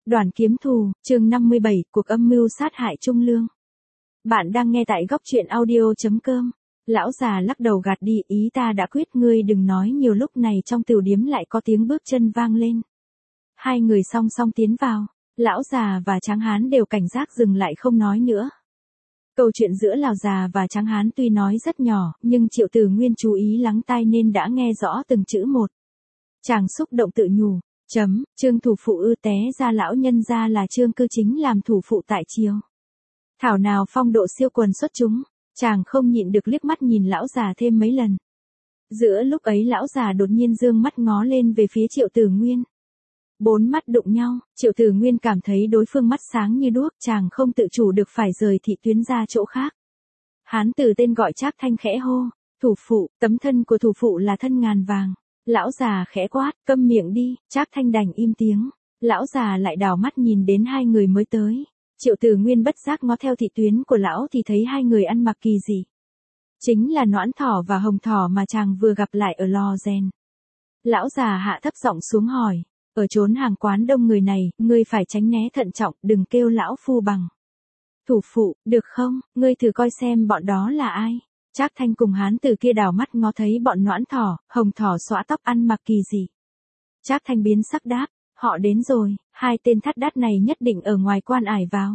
Đoàn kiếm thù, chương 57, cuộc âm mưu sát hại Trung Lương. Bạn đang nghe tại góc truyện audio.com. Lão già lắc đầu gạt đi, ý ta đã quyết, ngươi đừng nói nhiều. Lúc này trong tiểu điếm lại có tiếng bước chân vang lên. Hai người song song tiến vào, lão già và Tráng Hán đều cảnh giác dừng lại không nói nữa. Câu chuyện giữa lão già và Tráng Hán tuy nói rất nhỏ, nhưng Triệu Tử Nguyên chú ý lắng tai nên đã nghe rõ từng chữ một. Chàng xúc động tự nhủ. Trương thủ phụ ư, té ra lão nhân gia là Trương Cư Chính làm thủ phụ tại triều. Thảo nào phong độ siêu quần xuất chúng, chàng không nhịn được liếc mắt nhìn lão già thêm mấy lần. Giữa lúc ấy lão già đột nhiên dương mắt ngó lên về phía Triệu Tử Nguyên. Bốn mắt đụng nhau, Triệu Tử Nguyên cảm thấy đối phương mắt sáng như đuốc, chàng không tự chủ được phải rời thị tuyến ra chỗ khác. Hán tử tên gọi Trác Thanh khẽ hô, thủ phụ, tấm thân của thủ phụ là thân ngàn vàng. Lão già khẽ quát, câm miệng đi. Trác Thanh đành im tiếng. Lão già lại đảo mắt nhìn đến hai người mới tới. Triệu Tử Nguyên bất giác ngó theo thị tuyến của lão thì thấy hai người ăn mặc kỳ dị. Chính là Noãn Thỏ và Hồng Thỏ mà chàng vừa gặp lại ở lò rèn. Lão già hạ thấp giọng xuống hỏi, ở chốn hàng quán đông người này, ngươi phải tránh né thận trọng, đừng kêu lão phu bằng thủ phụ, được không? Ngươi thử coi xem bọn đó là ai. Trác Thanh cùng hán tử kia đảo mắt ngó thấy bọn Noãn Thỏ, Hồng Thỏ xõa tóc ăn mặc kỳ dị. Trác Thanh biến sắc đáp, họ đến rồi, hai tên thắt đát này nhất định ở ngoài quan ải vào.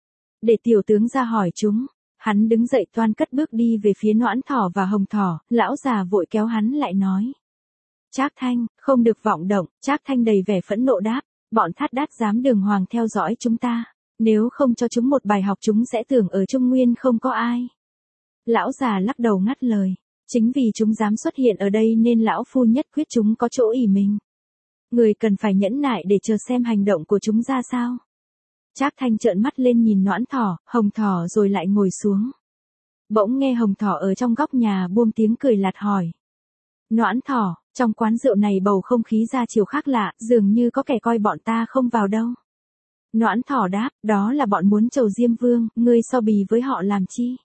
Để tiểu tướng ra hỏi chúng. Hắn đứng dậy toan cất bước đi về phía Noãn Thỏ và Hồng Thỏ, lão già vội kéo hắn lại nói. Trác Thanh, không được vọng động. Trác Thanh đầy vẻ phẫn nộ đáp, bọn thắt đát dám đường hoàng theo dõi chúng ta. Nếu không cho chúng một bài học chúng sẽ tưởng ở Trung Nguyên không có ai. Lão già lắc đầu ngắt lời, chính vì chúng dám xuất hiện ở đây nên lão phu nhất quyết chúng có chỗ ỷ mình. Người cần phải nhẫn nại để chờ xem hành động của chúng ra sao. Trác Thanh trợn mắt lên nhìn Noãn Thỏ, Hồng Thỏ rồi lại ngồi xuống. Bỗng nghe Hồng Thỏ ở trong góc nhà buông tiếng cười lạt hỏi. Noãn Thỏ, trong quán rượu này bầu không khí ra chiều khác lạ, dường như có kẻ coi bọn ta không vào đâu. Noãn Thỏ đáp, đó là bọn muốn chầu Diêm Vương, ngươi so bì với họ làm chi?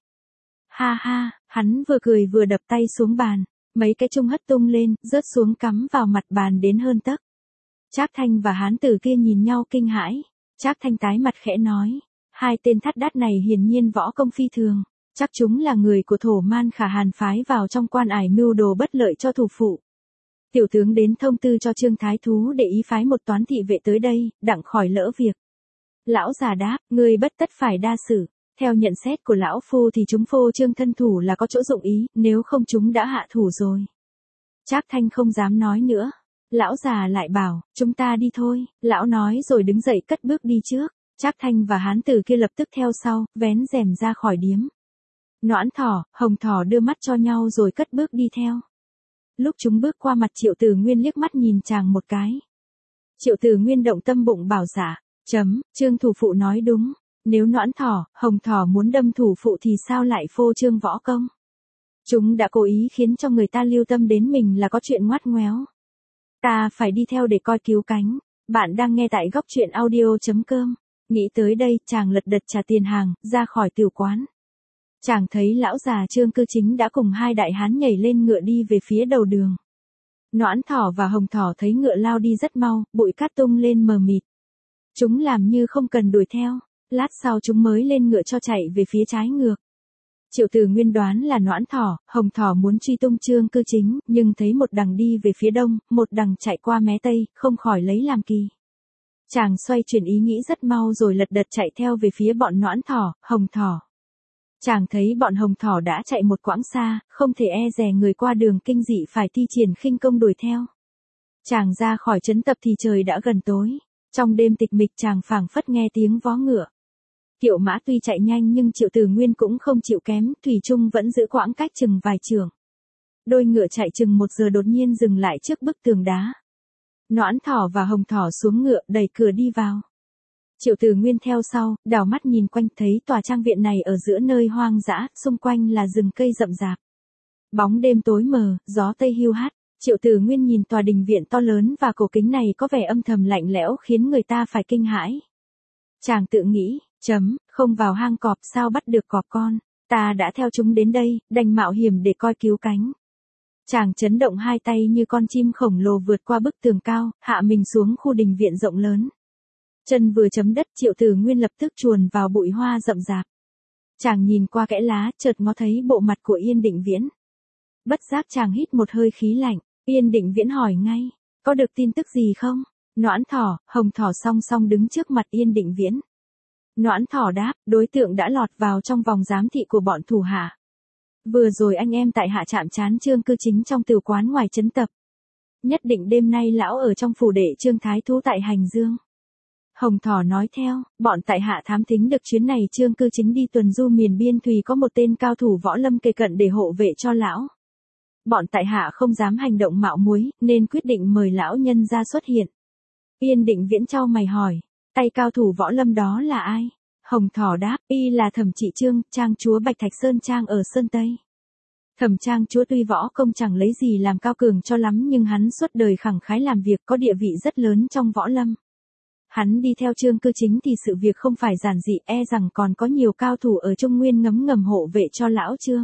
Ha ha, hắn vừa cười vừa đập tay xuống bàn, mấy cái chung hất tung lên, rớt xuống cắm vào mặt bàn đến hơn tấc. Trác Thanh và hán tử kia nhìn nhau kinh hãi. Trác Thanh tái mặt khẽ nói, hai tên thắt đát này hiển nhiên võ công phi thường, chắc chúng là người của Thổ Man Khả Hàn phái vào trong quan ải mưu đồ bất lợi cho thủ phụ. Tiểu tướng đến thông tư cho Trương Thái Thú để ý phái một toán thị vệ tới đây, đặng khỏi lỡ việc. Lão già đáp, ngươi bất tất phải đa xử. Theo nhận xét của lão phu thì chúng phô trương thân thủ là có chỗ dụng ý, nếu không chúng đã hạ thủ rồi. Trác Thanh không dám nói nữa. Lão già lại bảo, chúng ta đi thôi. Lão nói rồi đứng dậy cất bước đi trước. Trác Thanh và hán tử kia lập tức theo sau, vén rèm ra khỏi điếm. Noãn Thỏ, Hồng Thỏ đưa mắt cho nhau rồi cất bước đi theo. Lúc chúng bước qua mặt Triệu Tử Nguyên liếc mắt nhìn chàng một cái. Triệu Tử Nguyên động tâm bụng bảo dạ. Trương thủ phụ nói đúng. Nếu Noãn Thỏ, Hồng Thỏ muốn đâm thủ phụ thì sao lại phô trương võ công? Chúng đã cố ý khiến cho người ta lưu tâm đến mình là có chuyện ngoắt ngoéo. Ta phải đi theo để coi cứu cánh. Bạn đang nghe tại góc truyện audio.com. Nghĩ tới đây, chàng lật đật trả tiền hàng, ra khỏi tiểu quán. Chàng thấy lão già Trương Cư Chính đã cùng hai đại hán nhảy lên ngựa đi về phía đầu đường. Noãn Thỏ và Hồng Thỏ thấy ngựa lao đi rất mau, bụi cát tung lên mờ mịt. Chúng làm như không cần đuổi theo. Lát sau chúng mới lên ngựa cho chạy về phía trái ngược. Triệu Tử Nguyên đoán là Noãn Thỏ, Hồng Thỏ muốn truy tung Trương Cư Chính, nhưng thấy một đằng đi về phía đông, một đằng chạy qua mé tây, không khỏi lấy làm kỳ. Chàng xoay chuyển ý nghĩ rất mau rồi lật đật chạy theo về phía bọn Noãn Thỏ, Hồng Thỏ. Chàng thấy bọn Hồng Thỏ đã chạy một quãng xa, không thể e dè người qua đường kinh dị phải thi triển khinh công đuổi theo. Chàng ra khỏi trấn tập thì trời đã gần tối. Trong đêm tịch mịch chàng phảng phất nghe tiếng vó ngựa. Kiệu mã tuy chạy nhanh nhưng Triệu Tử Nguyên cũng không chịu kém, thủy chung vẫn giữ quãng cách chừng vài trượng. Đôi ngựa chạy chừng 1 giờ đột nhiên dừng lại trước bức tường đá. Noãn Thỏ và Hồng Thỏ xuống ngựa đẩy cửa đi vào. Triệu Tử Nguyên theo sau, đảo mắt nhìn quanh thấy tòa trang viện này ở giữa nơi hoang dã, xung quanh là rừng cây rậm rạp. Bóng đêm tối mờ, gió tây hiu hắt. Triệu Tử Nguyên nhìn tòa đình viện to lớn và cổ kính này có vẻ âm thầm lạnh lẽo khiến người ta phải kinh hãi. Chàng tự nghĩ, không vào hang cọp sao bắt được cọp con, ta đã theo chúng đến đây, đành mạo hiểm để coi cứu cánh. Chàng chấn động hai tay như con chim khổng lồ vượt qua bức tường cao, hạ mình xuống khu đình viện rộng lớn. Chân vừa chấm đất, Triệu Tử Nguyên lập tức chuồn vào bụi hoa rậm rạp. Chàng nhìn qua kẽ lá, chợt ngó thấy bộ mặt của Yên Định Viễn. Bất giác chàng hít một hơi khí lạnh, Yên Định Viễn hỏi ngay, có được tin tức gì không? Noãn Thỏ, Hồng Thỏ song song đứng trước mặt Yên Định Viễn. Noãn Thỏ đáp, đối tượng đã lọt vào trong vòng giám thị của bọn thủ hạ. Vừa rồi anh em tại hạ chạm trán Trương Cư Chính trong tiểu quán ngoài trấn tập. Nhất định đêm nay lão ở trong phủ đệ Trương Thái Thú tại Hành Dương. Hồng Thỏ nói theo, bọn tại hạ thám thính được chuyến này Trương Cư Chính đi tuần du miền biên thùy có một tên cao thủ võ lâm kề cận để hộ vệ cho lão. Bọn tại hạ không dám hành động mạo muối, nên quyết định mời lão nhân ra xuất hiện. Yên Định Viễn chau mày hỏi, tay cao thủ võ lâm đó là ai? Hồng Thỏ đáp, y là Thẩm Trị Trương, trang chúa Bạch Thạch Sơn Trang ở Sơn Tây. Thẩm trang chúa tuy võ công chẳng lấy gì làm cao cường cho lắm nhưng hắn suốt đời khẳng khái làm việc có địa vị rất lớn trong võ lâm. Hắn đi theo Trương Cư Chính thì sự việc không phải giản dị, e rằng còn có nhiều cao thủ ở Trung Nguyên ngấm ngầm hộ vệ cho lão Trương.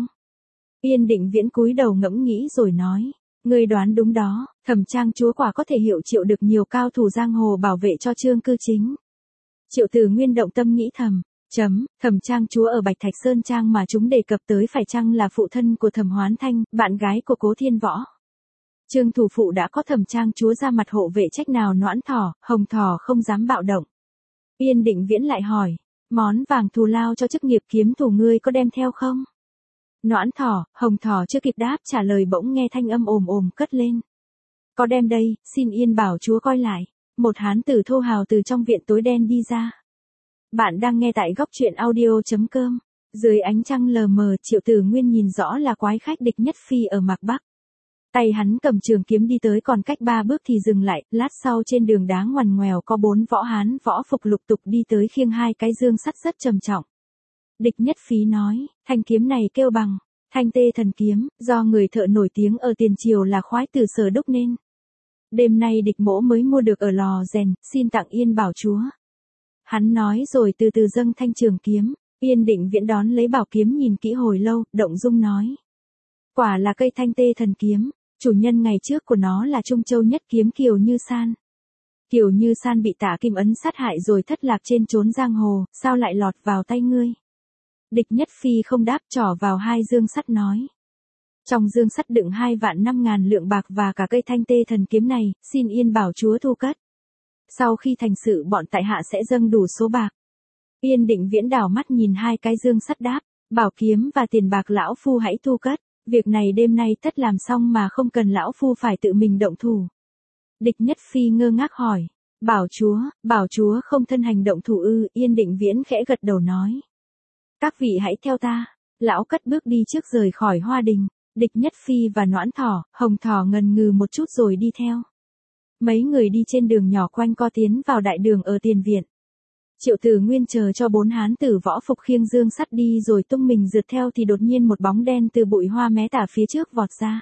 Yên Định Viễn cúi đầu ngẫm nghĩ rồi nói, ngươi đoán đúng đó, Thẩm trang chúa quả có thể hiệu triệu được nhiều cao thủ giang hồ bảo vệ cho Trương Cư Chính. Triệu Tử Nguyên động tâm nghĩ thầm, Thẩm trang chúa ở Bạch Thạch Sơn Trang mà chúng đề cập tới phải chăng là phụ thân của Thẩm Hoán Thanh, bạn gái của Cố Thiên Võ. Trương thủ phụ đã có Thẩm trang chúa ra mặt hộ vệ, trách nào Noãn Thỏ, Hồng Thỏ không dám bạo động. Yên Định Viễn lại hỏi, món vàng thù lao cho chức nghiệp kiếm thủ ngươi có đem theo không? Noãn Thỏ, Hồng Thỏ chưa kịp đáp trả lời bỗng nghe thanh âm ồm ồm cất lên. Có đem đây, xin Yên bảo chúa coi lại. Một hán tử thô hào từ trong viện tối đen đi ra. Bạn đang nghe tại góc truyện audio.com. Dưới ánh trăng lờ mờ, Triệu Tử Nguyên nhìn rõ là quái khách Địch Nhất Phi ở Mạc Bắc. Tay hắn cầm trường kiếm đi tới còn cách 3 bước thì dừng lại, lát sau trên đường đá ngoằn ngoèo có 4 võ hán võ phục lục tục đi tới khiêng 2 cái dương sắt rất trầm trọng. Địch Nhất Phi nói, thanh kiếm này kêu bằng Thanh Tê Thần Kiếm, do người thợ nổi tiếng ở tiền triều là khoái tử Sở đúc nên. Đêm nay địch mỗ mới mua được ở lò rèn, xin tặng Yên bảo chúa. Hắn nói rồi từ từ dâng thanh trường kiếm, Yên Định Viễn đón lấy bảo kiếm nhìn kỹ hồi lâu, động dung nói. Quả là cây Thanh Tê Thần Kiếm, chủ nhân ngày trước của nó là Trung Châu nhất kiếm Kiều Như San. Kiều Như San bị Tả Kim Ấn sát hại rồi thất lạc trên chốn giang hồ, sao lại lọt vào tay ngươi? Địch Nhất Phi không đáp, trỏ vào 2 dương sắt nói. Trong dương sắt đựng 2.500.000 lượng bạc và cả cây Thanh Tê Thần Kiếm này, xin Yên bảo chúa thu cất. Sau khi thành sự bọn tại hạ sẽ dâng đủ số bạc. Yên Định Viễn đảo mắt nhìn 2 cái dương sắt đáp, bảo kiếm và tiền bạc lão phu hãy thu cất, việc này đêm nay tất làm xong mà không cần lão phu phải tự mình động thủ. Địch Nhất Phi ngơ ngác hỏi, bảo chúa không thân hành động thủ ư? Yên Định Viễn khẽ gật đầu nói. Các vị hãy theo ta. Lão cất bước đi trước rời khỏi hoa đình. Địch Nhất Phi và Noãn Thỏ, Hồng Thỏ ngần ngừ một chút rồi đi theo. Mấy người đi trên đường nhỏ quanh co tiến vào đại đường ở tiền viện. Triệu Tử Nguyên chờ cho 4 hán tử võ phục khiêng dương sắt đi rồi tung mình rượt theo thì đột nhiên một bóng đen từ bụi hoa mé tả phía trước vọt ra.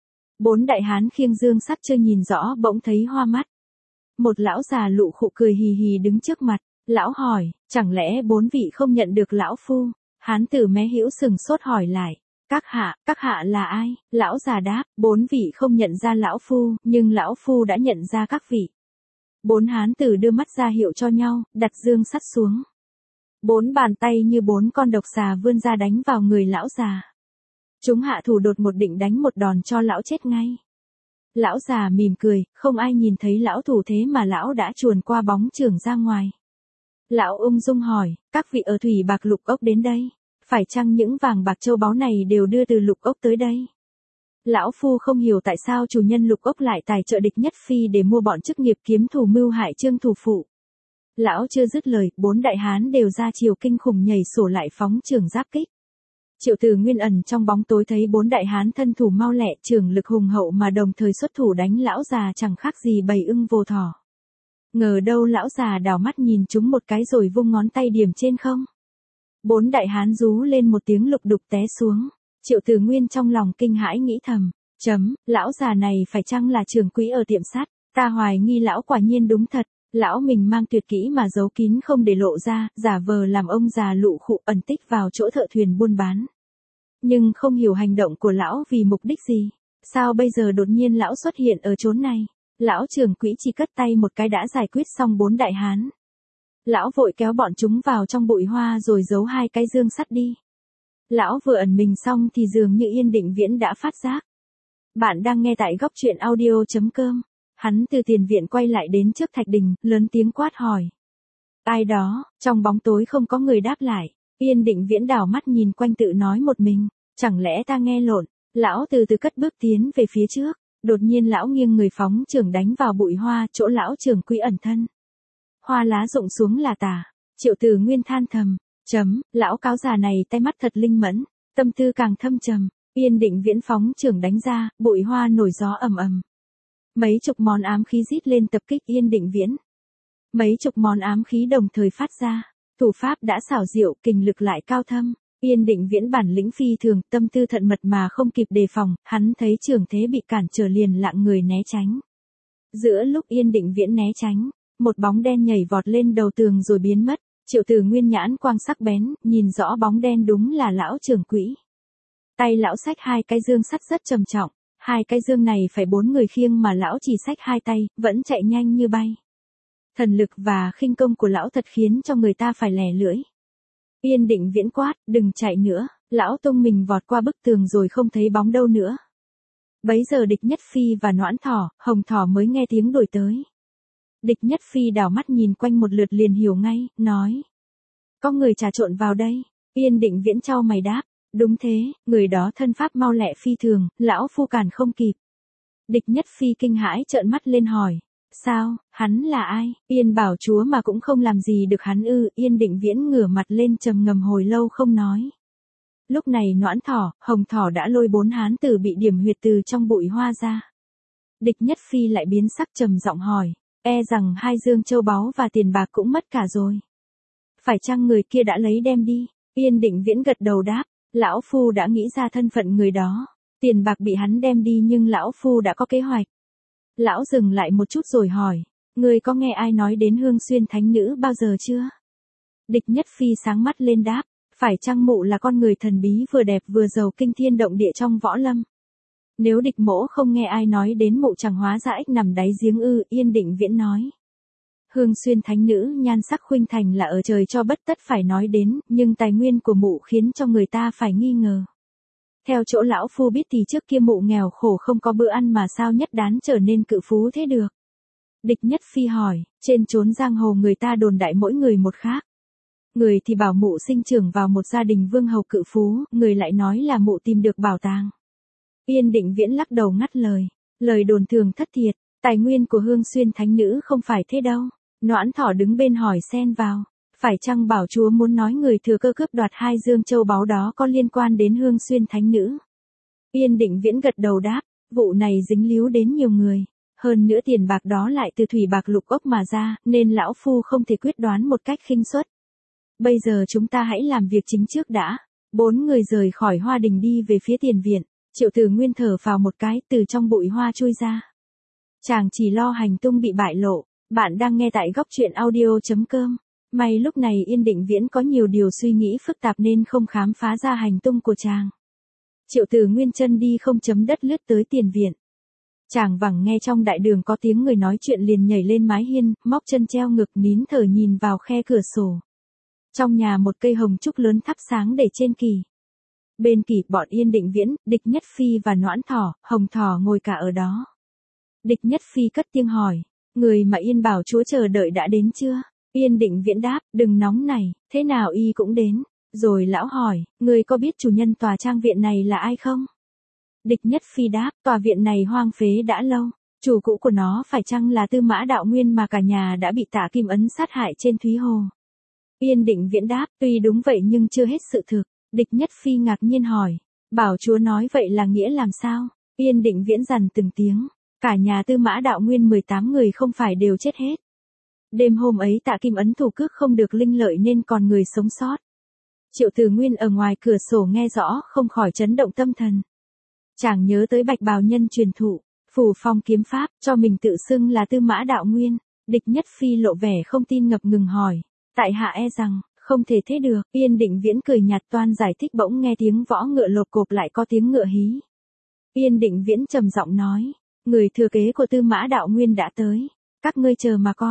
4 đại hán khiêng dương sắt chưa nhìn rõ bỗng thấy hoa mắt. Một lão già lụ khụ cười hì hì đứng trước mặt, lão hỏi, chẳng lẽ 4 vị không nhận được lão phu? Hán tử mé hữu sừng sốt hỏi lại. Các hạ là ai? Lão già đáp, 4 vị không nhận ra lão phu, nhưng lão phu đã nhận ra các vị. 4 hán tử đưa mắt ra hiệu cho nhau, đặt dương sắt xuống. 4 bàn tay như 4 con độc xà vươn ra đánh vào người lão già. Chúng hạ thủ đột một định đánh một đòn cho lão chết ngay. Lão già mỉm cười, không ai nhìn thấy lão thủ thế mà lão đã chuồn qua bóng chưởng ra ngoài. Lão ung dung hỏi, các vị ở Thủy Bạc Lục Ốc đến đây, phải chăng những vàng bạc châu báu này đều đưa từ Lục Ốc tới đây? Lão phu không hiểu tại sao chủ nhân Lục Ốc lại tài trợ Địch Nhất Phi để mua bọn chức nghiệp kiếm thủ mưu hại Trương thủ phụ. Lão chưa dứt lời, 4 đại hán đều ra chiều kinh khủng nhảy sổ lại phóng chưởng giáp kích. Triệu Tử Nguyên ẩn trong bóng tối thấy 4 đại hán thân thủ mau lẹ, chưởng lực hùng hậu mà đồng thời xuất thủ đánh lão già chẳng khác gì bầy ưng vô thỏ. Ngờ đâu lão già đảo mắt nhìn chúng một cái rồi vung ngón tay điểm trên không. 4 đại hán rú lên một tiếng lục đục té xuống. Triệu Tử Nguyên trong lòng kinh hãi nghĩ thầm, lão già này phải chăng là trưởng quỹ ở tiệm sắt? Ta hoài nghi lão quả nhiên đúng thật, lão mình mang tuyệt kỹ mà giấu kín không để lộ ra, giả vờ làm ông già lụ khụ ẩn tích vào chỗ thợ thuyền buôn bán. Nhưng không hiểu hành động của lão vì mục đích gì, sao bây giờ đột nhiên lão xuất hiện ở chốn này? Lão trưởng quỹ chỉ cất tay một cái đã giải quyết xong 4 đại hán. Lão vội kéo bọn chúng vào trong bụi hoa rồi giấu hai cái dương sắt đi. Lão vừa ẩn mình xong thì dường như Yên Định Viễn đã phát giác. Bạn đang nghe tại góc truyện audio.com. Hắn từ tiền viện quay lại đến trước thạch đình, lớn tiếng quát hỏi. Ai đó? Trong bóng tối không có người đáp lại. Yên Định Viễn đảo mắt nhìn quanh tự nói một mình. Chẳng lẽ ta nghe lộn? Lão từ từ cất bước tiến về phía trước. Đột nhiên lão nghiêng người phóng chưởng đánh vào bụi hoa chỗ lão trưởng quỹ ẩn thân. Hoa lá rụng xuống là tả. Triệu Từ Nguyên than thầm. Lão cáo già này tay mắt thật linh mẫn. Tâm tư càng thâm trầm. Yên Định Viễn phóng chưởng đánh ra, bụi hoa nổi gió ầm ầm. Mấy chục món ám khí rít lên tập kích Yên Định Viễn. Mấy chục món ám khí đồng thời phát ra. Thủ pháp đã xảo diệu, kình lực lại cao thâm. Yên Định Viễn bản lĩnh phi thường, tâm tư thận mật mà không kịp đề phòng, hắn thấy trường thế bị cản trở liền lạng người né tránh. Giữa lúc Yên Định Viễn né tránh, một bóng đen nhảy vọt lên đầu tường rồi biến mất. Triệu Từ Nguyên nhãn quang sắc bén, nhìn rõ bóng đen đúng là lão trưởng quỹ. Tay lão xách hai cái dương sắt rất trầm trọng, hai cái dương này phải 4 người khiêng mà lão chỉ xách hai tay, vẫn chạy nhanh như bay. Thần lực và khinh công của lão thật khiến cho người ta phải lè lưỡi. Yên Định Viễn quát, đừng chạy nữa, lão tung mình vọt qua bức tường rồi không thấy bóng đâu nữa. Bấy giờ Địch Nhất Phi và Noãn Thỏ, Hồng Thỏ mới nghe tiếng đuổi tới. Địch Nhất Phi đảo mắt nhìn quanh một lượt liền hiểu ngay, nói. Có người trà trộn vào đây. Yên Định Viễn chau mày đáp. Đúng thế, người đó thân pháp mau lẹ phi thường, lão phu cản không kịp. Địch Nhất Phi kinh hãi trợn mắt lên hỏi. Sao, hắn là ai? Yên Bảo Chúa mà cũng không làm gì được hắn ư? Yên Định Viễn ngửa mặt lên trầm ngâm hồi lâu không nói. Lúc này Noãn Thỏ, Hồng Thỏ đã lôi 4 hán tử bị điểm huyệt từ trong bụi hoa ra. Địch Nhất Phi lại biến sắc trầm giọng hỏi. E rằng 2 dương châu báu và tiền bạc cũng mất cả rồi. Phải chăng người kia đã lấy đem đi? Yên Định Viễn gật đầu đáp. Lão phu đã nghĩ ra thân phận người đó. Tiền bạc bị hắn đem đi nhưng lão phu đã có kế hoạch. Lão dừng lại một chút rồi hỏi. Người có nghe ai nói đến Hương Xuyên Thánh Nữ bao giờ chưa? Địch Nhất Phi sáng mắt lên đáp. Phải chăng mụ là con người thần bí vừa đẹp vừa giàu kinh thiên động địa trong võ lâm? Nếu địch mỗ không nghe ai nói đến mụ chẳng hóa ra ếch nằm đáy giếng ư? Yên Định Viễn nói. Hương Xuyên Thánh Nữ nhan sắc khuynh thành là ở trời cho bất tất phải nói đến, nhưng tài nguyên của mụ khiến cho người ta phải nghi ngờ. Theo chỗ lão phu biết thì trước kia mụ nghèo khổ không có bữa ăn mà sao nhất đán trở nên cự phú thế được. Địch Nhất Phi hỏi, trên chốn giang hồ người ta đồn đại mỗi người một khác. Người thì bảo mụ sinh trưởng vào một gia đình vương hầu cự phú, người lại nói là mụ tìm được bảo tàng. Yên Định Viễn lắc đầu ngắt lời, lời đồn thường thất thiệt, tài nguyên của Hương Xuyên Thánh Nữ không phải thế đâu. Noãn Thỏ đứng bên hỏi xen vào, phải chăng Bảo Chúa muốn nói người thừa cơ cướp đoạt 2 dương châu báu đó có liên quan đến Hương Xuyên Thánh Nữ? Yên Định Viễn gật đầu đáp, vụ này dính líu đến nhiều người, hơn nữa tiền bạc đó lại từ thủy bạc lục ốc mà ra, nên lão phu không thể quyết đoán một cách khinh suất. Bây giờ chúng ta hãy làm việc chính trước đã. 4 người rời khỏi hoa đình đi về phía tiền viện, Triệu Từ Nguyên thở phào một cái từ trong bụi hoa chui ra. Chàng chỉ lo hành tung bị bại lộ. Bạn đang nghe tại góc truyện audio.com. May lúc này Yên Định Viễn có nhiều điều suy nghĩ phức tạp nên không khám phá ra hành tung của chàng. Triệu Từ Nguyên chân đi không chấm đất lướt tới tiền viện. Chàng vẳng nghe trong đại đường có tiếng người nói chuyện liền nhảy lên mái hiên, móc chân treo ngực nín thở nhìn vào khe cửa sổ. Trong nhà một cây hồng trúc lớn thắp sáng để trên kỳ. Bên kỳ bọn Yên Định Viễn, Địch Nhất Phi và Noãn Thỏ, Hồng Thỏ ngồi cả ở đó. Địch Nhất Phi cất tiếng hỏi. Người mà Yên Bảo Chúa chờ đợi đã đến chưa? Yên Định Viễn đáp, đừng nóng này, thế nào y cũng đến. Rồi lão hỏi, người có biết chủ nhân tòa trang viện này là ai không? Địch Nhất Phi đáp, tòa viện này hoang phế đã lâu. Chủ cũ của nó phải chăng là Tư Mã Đạo Nguyên mà cả nhà đã bị Tạ Kim Ấn sát hại trên Thúy Hồ? Yên Định Viễn đáp, tuy đúng vậy nhưng chưa hết sự thực. Địch Nhất Phi ngạc nhiên hỏi, Bảo Chúa nói vậy là nghĩa làm sao? Yên Định Viễn dằn từng tiếng. Cả nhà Tư Mã Đạo Nguyên 18 người không phải đều chết hết. Đêm hôm ấy Tạ Kim Ấn thủ cước không được linh lợi nên còn người sống sót. Triệu Từ Nguyên ở ngoài cửa sổ nghe rõ không khỏi chấn động tâm thần. Chàng nhớ tới Bạch Bào Nhân truyền thụ, Phù Phong kiếm pháp, cho mình tự xưng là Tư Mã Đạo Nguyên. Địch Nhất Phi lộ vẻ không tin ngập ngừng hỏi, tại hạ e rằng, không thể thế được. Yên Định Viễn cười nhạt toan giải thích bỗng nghe tiếng võ ngựa lộp cộp lại có tiếng ngựa hí. Yên Định Viễn trầm giọng nói, người thừa kế của Tư Mã Đạo Nguyên đã tới, các ngươi chờ mà coi.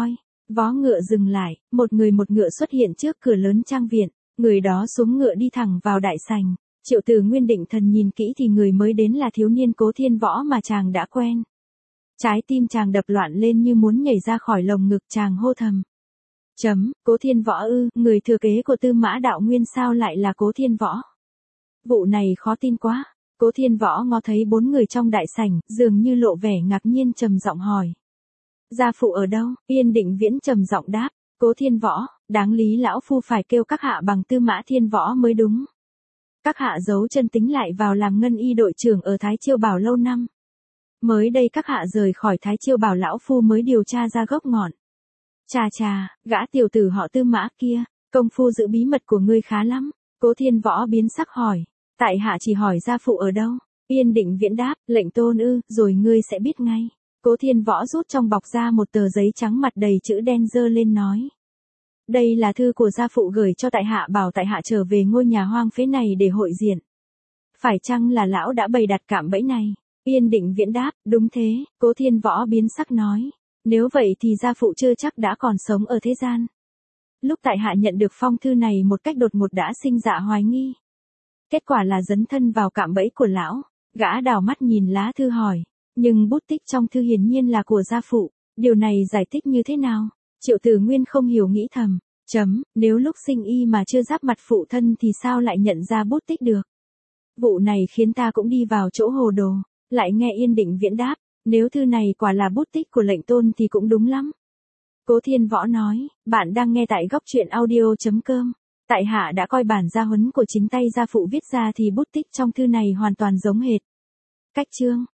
Vó ngựa dừng lại, một ngựa xuất hiện trước cửa lớn trang viện, người đó xuống ngựa đi thẳng vào đại sảnh. Triệu Từ Nguyên định thần nhìn kỹ thì người mới đến là thiếu niên Cố Thiên Võ mà chàng đã quen. Trái tim chàng đập loạn lên như muốn nhảy ra khỏi lồng ngực, chàng hô thầm. Cố Thiên Võ ư, người thừa kế của Tư Mã Đạo Nguyên sao lại là Cố Thiên Võ? Vụ này khó tin quá. Cố Thiên Võ ngó thấy bốn người trong đại sảnh, dường như lộ vẻ ngạc nhiên, trầm giọng hỏi. Gia phụ ở đâu? Yên Định Viễn trầm giọng đáp. Cố Thiên Võ, đáng lý lão phu phải kêu các hạ bằng Tư Mã Thiên Võ mới đúng. Các hạ giấu chân tính lại vào làm ngân y đội trưởng ở Thái Chiêu Bảo lâu năm. Mới đây các hạ rời khỏi Thái Chiêu Bảo, lão phu mới điều tra ra gốc ngọn. Chà, gã tiểu tử họ Tư Mã kia, công phu giữ bí mật của ngươi khá lắm. Cố Thiên Võ biến sắc hỏi. Tại hạ chỉ hỏi gia phụ ở đâu? Yên Định Viễn đáp, lệnh tôn ư, rồi ngươi sẽ biết ngay. Cố Thiên Võ rút trong bọc ra một tờ giấy trắng mặt đầy chữ đen, giơ lên nói. Đây là thư của gia phụ gửi cho tại hạ, bảo tại hạ trở về ngôi nhà hoang phế này để hội diện. Phải chăng là lão đã bày đặt cạm bẫy này? Yên Định Viễn đáp, đúng thế. Cố Thiên Võ biến sắc nói. Nếu vậy thì gia phụ chưa chắc đã còn sống ở thế gian. Lúc tại hạ nhận được phong thư này một cách đột ngột đã sinh dạ hoài nghi. Kết quả là dấn thân vào cạm bẫy của lão. Gã đảo mắt nhìn lá thư hỏi. Nhưng bút tích trong thư hiển nhiên là của gia phụ. Điều này giải thích như thế nào? Triệu Từ Nguyên không hiểu, nghĩ thầm. Nếu lúc sinh y mà chưa giáp mặt phụ thân thì sao lại nhận ra bút tích được? Vụ này khiến ta cũng đi vào chỗ hồ đồ. Lại nghe Yên Định Viễn đáp. Nếu thư này quả là bút tích của lệnh tôn thì cũng đúng lắm. Cố Thiên Võ nói. Bạn đang nghe tại góc truyện audio.com. Tại hạ đã coi bản gia huấn của chính tay gia phụ viết ra thì bút tích trong thư này hoàn toàn giống hệt. Cách chương